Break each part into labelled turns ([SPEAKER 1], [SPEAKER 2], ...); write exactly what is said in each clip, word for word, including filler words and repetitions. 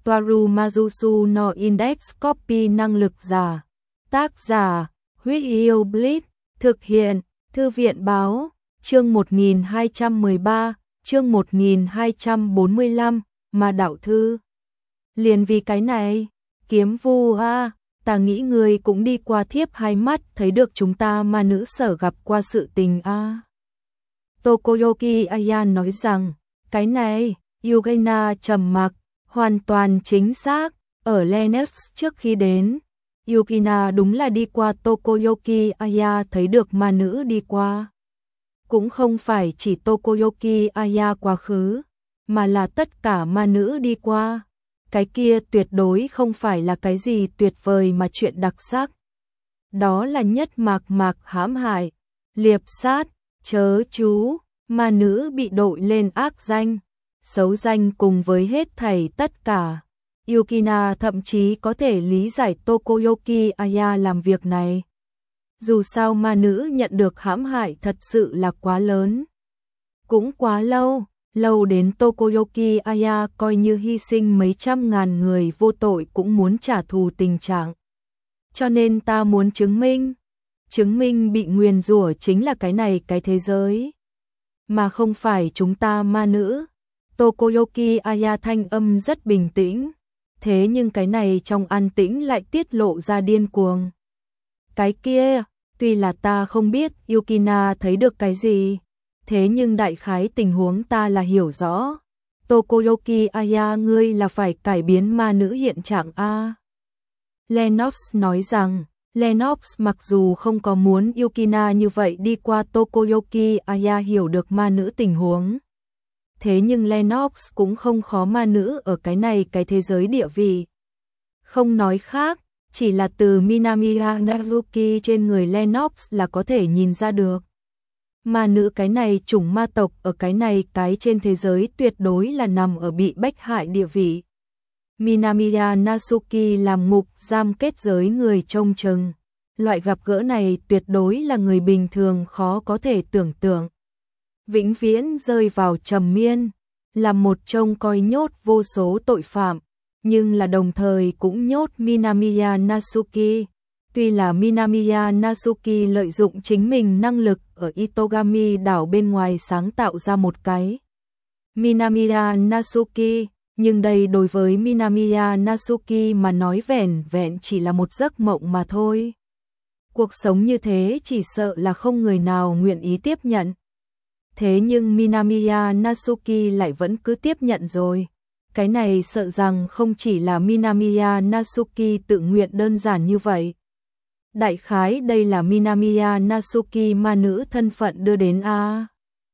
[SPEAKER 1] Toaru Majusu no Index Copy năng lực giả. Tác giả, Huyết Yêu Blitz, thực hiện, Thư viện Báo, chương một nghìn hai trăm mười ba, chương một nghìn hai trăm bốn mươi lăm, mà đạo thư. Liền vì cái này, Kiếm Vu a, ta nghĩ người cũng đi qua thiếp hai mắt thấy được chúng ta ma nữ sở gặp qua sự tình a. Tokoyoki Aya nói rằng, cái này, Yugena trầm mặc, hoàn toàn chính xác, ở Lennox trước khi đến. Yukina đúng là đi qua Tokoyoki Aya thấy được ma nữ đi qua. Cũng không phải chỉ Tokoyoki Aya quá khứ, mà là tất cả ma nữ đi qua. Cái kia tuyệt đối không phải là cái gì tuyệt vời mà chuyện đặc sắc. Đó là nhất mạc mạc hãm hại, liệp sát, chớ chú, ma nữ bị đội lên ác danh, xấu danh cùng với hết thảy tất cả. Yukina thậm chí có thể lý giải Tokoyoki Aya làm việc này. Dù sao ma nữ nhận được hãm hại thật sự là quá lớn. Cũng quá lâu, lâu đến Tokoyoki Aya coi như hy sinh mấy trăm ngàn người vô tội cũng muốn trả thù tình trạng. Cho nên ta muốn chứng minh, chứng minh bị nguyền rủa chính là cái này cái thế giới, mà không phải chúng ta ma nữ. Tokoyoki Aya thanh âm rất bình tĩnh, thế nhưng cái này trong an tĩnh lại tiết lộ ra điên cuồng. Cái kia, tuy là ta không biết Yukina thấy được cái gì, thế nhưng đại khái tình huống ta là hiểu rõ. Tokoyoki Aya, ngươi là phải cải biến ma nữ hiện trạng a. Lennox nói rằng, Lennox mặc dù không có muốn Yukina như vậy đi qua Tokoyoki Aya hiểu được ma nữ tình huống. Thế nhưng Lennox cũng không khó ma nữ ở cái này cái thế giới địa vị. Không nói khác, chỉ là từ Minamiya Naruki trên người Lennox là có thể nhìn ra được. Ma nữ cái này chủng ma tộc ở cái này cái trên thế giới tuyệt đối là nằm ở bị bách hại địa vị. Minamiya Nasuki làm ngục giam kết giới người trông chừng. Loại gặp gỡ này tuyệt đối là người bình thường khó có thể tưởng tượng. Vĩnh viễn rơi vào trầm miên, là một trông coi nhốt vô số tội phạm, nhưng là đồng thời cũng nhốt Minamiya Nasuki. Tuy là Minamiya Nasuki lợi dụng chính mình năng lực ở Itogami đảo bên ngoài sáng tạo ra một cái Minamiya Nasuki, nhưng đây đối với Minamiya Nasuki mà nói vẻn vẹn chỉ là một giấc mộng mà thôi. Cuộc sống như thế chỉ sợ là không người nào nguyện ý tiếp nhận. Thế nhưng Minamiya Nasuki lại vẫn cứ tiếp nhận rồi. Cái này sợ rằng không chỉ là Minamiya Nasuki tự nguyện đơn giản như vậy. Đại khái đây là Minamiya Nasuki ma nữ thân phận đưa đến a.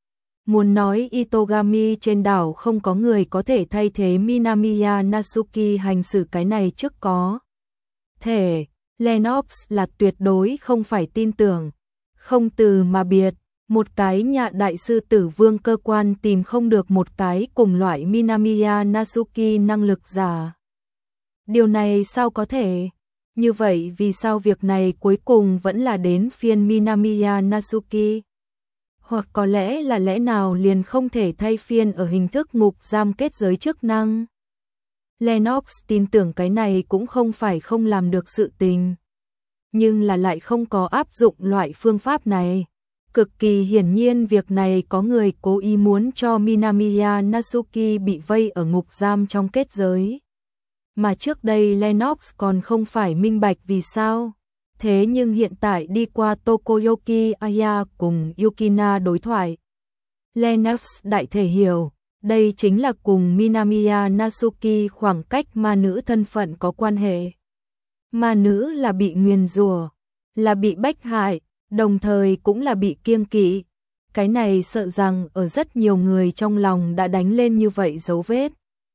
[SPEAKER 1] Muốn nói Itogami trên đảo không có người có thể thay thế Minamiya Nasuki hành xử cái này trước có thể, Lennox là tuyệt đối không phải tin tưởng. Không từ mà biệt, một cái nhà đại sư tử vương cơ quan tìm không được một cái cùng loại Minamiya Nasuki năng lực giả. Điều này sao có thể? Như vậy vì sao việc này cuối cùng vẫn là đến phiên Minamiya Nasuki? Hoặc có lẽ là lẽ nào liền không thể thay phiên ở hình thức ngục giam kết giới chức năng? Lennox tin tưởng cái này cũng không phải không làm được sự tình, nhưng là lại không có áp dụng loại phương pháp này. Cực kỳ hiển nhiên việc này có người cố ý muốn cho Minamiya Nasuki bị vây ở ngục giam trong kết giới. Mà trước đây Lennox còn không phải minh bạch vì sao. Thế nhưng hiện tại đi qua Tokoyoki Aya cùng Yukina đối thoại, Lennox đại thể hiểu, đây chính là cùng Minamiya Nasuki khoảng cách ma nữ thân phận có quan hệ. Ma nữ là bị nguyền rủa, là bị bách hại, đồng thời cũng là bị kiêng kỵ. Cái này sợ rằng ở rất nhiều người trong lòng đã đánh lên như vậy dấu vết.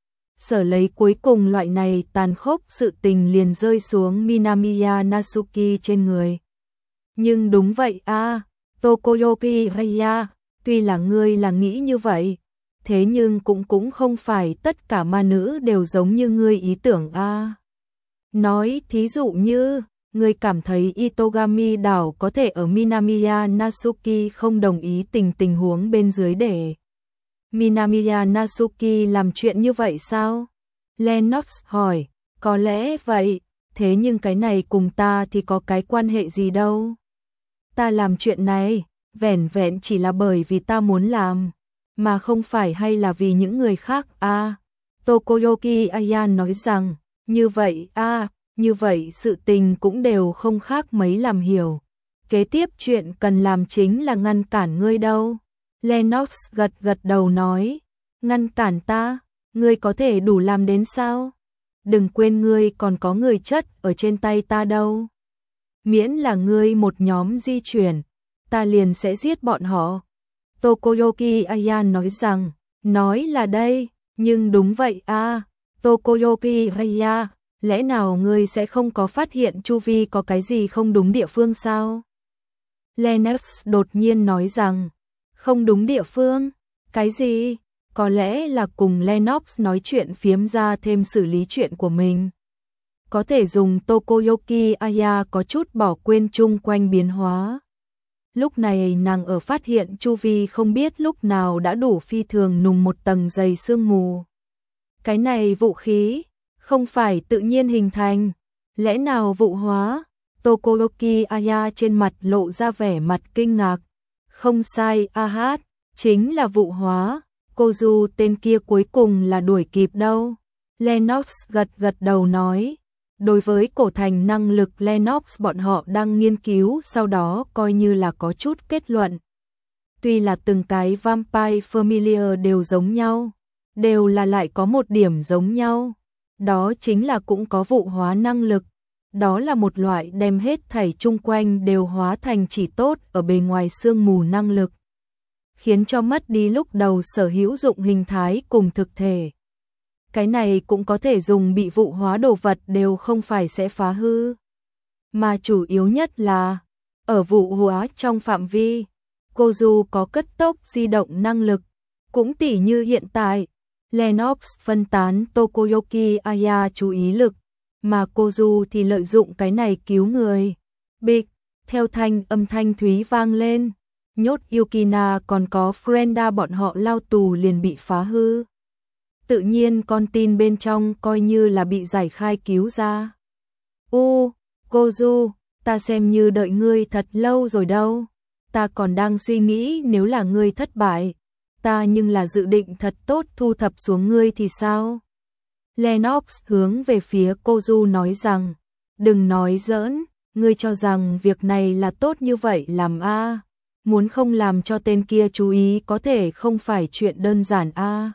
[SPEAKER 1] Sở lấy cuối cùng loại này tàn khốc sự tình liền rơi xuống Minamiya Nasuki trên người. Nhưng đúng vậy a, à, Tokoyoki Aya, tuy là ngươi là nghĩ như vậy, thế nhưng cũng cũng không phải tất cả ma nữ đều giống như ngươi ý tưởng a. À. Nói thí dụ như, ngươi cảm thấy Itogami đảo có thể ở Minamiya Nasuki không đồng ý tình tình huống bên dưới để Minamiya Nasuki làm chuyện như vậy sao? Lennox hỏi, có lẽ vậy, thế nhưng cái này cùng ta thì có cái quan hệ gì đâu. Ta làm chuyện này, vẻn vẹn chỉ là bởi vì ta muốn làm, mà không phải hay là vì những người khác à. Tokoyuki Aya nói rằng, như vậy à, như vậy sự tình cũng đều không khác mấy làm hiểu. Kế tiếp chuyện cần làm chính là ngăn cản ngươi đâu. Lennox gật gật đầu nói, ngăn cản ta, ngươi có thể đủ làm đến sao? Đừng quên ngươi còn có người chất ở trên tay ta đâu. Miễn là ngươi một nhóm di chuyển, ta liền sẽ giết bọn họ. Tokoyuki Aya nói rằng, nói là đây, nhưng đúng vậy à, Tokoyuki Aya, lẽ nào ngươi sẽ không có phát hiện chu vi có cái gì không đúng địa phương sao? Lennox đột nhiên nói rằng, không đúng địa phương, cái gì? Có lẽ là cùng Lennox nói chuyện phiếm ra thêm xử lý chuyện của mình. Có thể dùng Tokoyuki Aya có chút bỏ quên chung quanh biến hóa. Lúc này nàng ở phát hiện chu vi không biết lúc nào đã đủ phi thường nùng một tầng dày sương mù. Cái này vũ khí, không phải tự nhiên hình thành, lẽ nào vụ hóa? Tokoyuki Aya trên mặt lộ ra vẻ mặt kinh ngạc. Không sai, a hát, chính là vụ hóa, cô Du tên kia cuối cùng là đuổi kịp đâu. Lennox gật gật đầu nói, đối với cổ thành năng lực Lennox bọn họ đang nghiên cứu sau đó coi như là có chút kết luận. Tuy là từng cái Vampire Familiar đều giống nhau, đều là lại có một điểm giống nhau, đó chính là cũng có vụ hóa năng lực. Đó là một loại đem hết thảy chung quanh đều hóa thành chỉ tốt ở bề ngoài sương mù năng lực, khiến cho mất đi lúc đầu sở hữu dụng hình thái cùng thực thể. Cái này cũng có thể dùng bị vụ hóa đồ vật đều không phải sẽ phá hư, mà chủ yếu nhất là ở vụ hóa trong phạm vi, cô Du có cất tốc di động năng lực, cũng tỉ như hiện tại, Lennox phân tán Tokoyuki Aya chú ý lực, mà cô Du thì lợi dụng cái này cứu người. Bịch, theo thanh âm thanh thúy vang lên, nhốt Yukina còn có Frenda bọn họ lao tù liền bị phá hư. Tự nhiên con tin bên trong coi như là bị giải khai cứu ra. U, cô Du, ta xem như đợi ngươi thật lâu rồi đâu. Ta còn đang suy nghĩ nếu là ngươi thất bại, ta nhưng là dự định thật tốt thu thập xuống ngươi thì sao? Lennox hướng về phía cô Du nói rằng, đừng nói giỡn, ngươi cho rằng việc này là tốt như vậy làm a? À? Muốn không làm cho tên kia chú ý có thể không phải chuyện đơn giản a. À?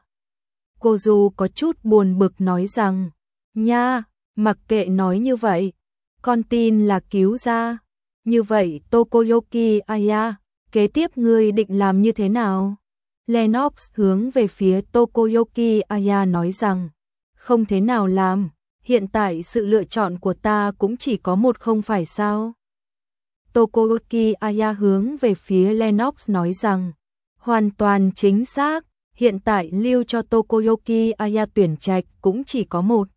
[SPEAKER 1] Cô Du có chút buồn bực nói rằng, nha, mặc kệ nói như vậy, con tin là cứu ra. Như vậy Tokoyuki Aya, kế tiếp ngươi định làm như thế nào? Lennox hướng về phía Tokoyuki Aya nói rằng, không thế nào làm, hiện tại sự lựa chọn của ta cũng chỉ có một không phải sao? Tokoyuki Aya hướng về phía Lennox nói rằng, hoàn toàn chính xác, hiện tại lưu cho Tokoyuki Aya tuyển trạch cũng chỉ có một.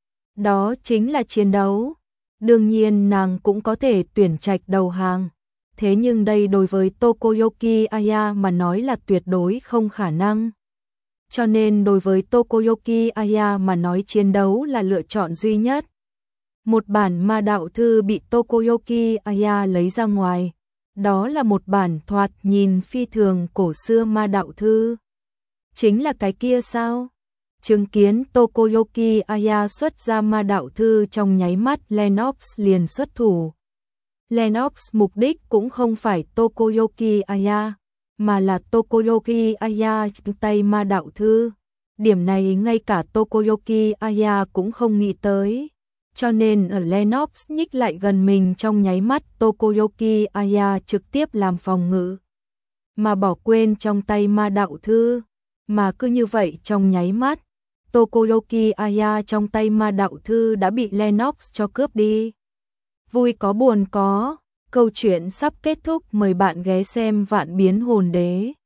[SPEAKER 1] Đó chính là chiến đấu. Đương nhiên nàng cũng có thể tuyển trạch đầu hàng. Thế nhưng đây đối với Tokoyuki Aya mà nói là tuyệt đối không khả năng. Cho nên đối với Tokoyuki Aya mà nói chiến đấu là lựa chọn duy nhất. Một bản ma đạo thư bị Tokoyuki Aya lấy ra ngoài. Đó là một bản thoạt nhìn phi thường cổ xưa ma đạo thư. Chính là cái kia sao? Chứng kiến Tokoyuki Aya xuất ra ma đạo thư trong nháy mắt Lennox liền xuất thủ. Lennox mục đích cũng không phải Tokoyuki Aya, mà là Tokoyuki Aya trong tay ma đạo thư. Điểm này ngay cả Tokoyuki Aya cũng không nghĩ tới. Cho nên ở Lennox nhích lại gần mình trong nháy mắt Tokoyuki Aya trực tiếp làm phòng ngự. Mà bỏ quên trong tay ma đạo thư. Mà cứ như vậy trong nháy mắt, Tokoyuki Aya trong tay ma đạo thư đã bị Lennox cho cướp đi. Vui có buồn có, câu chuyện sắp kết thúc, mời bạn ghé xem Vạn Biến Hồn Đế.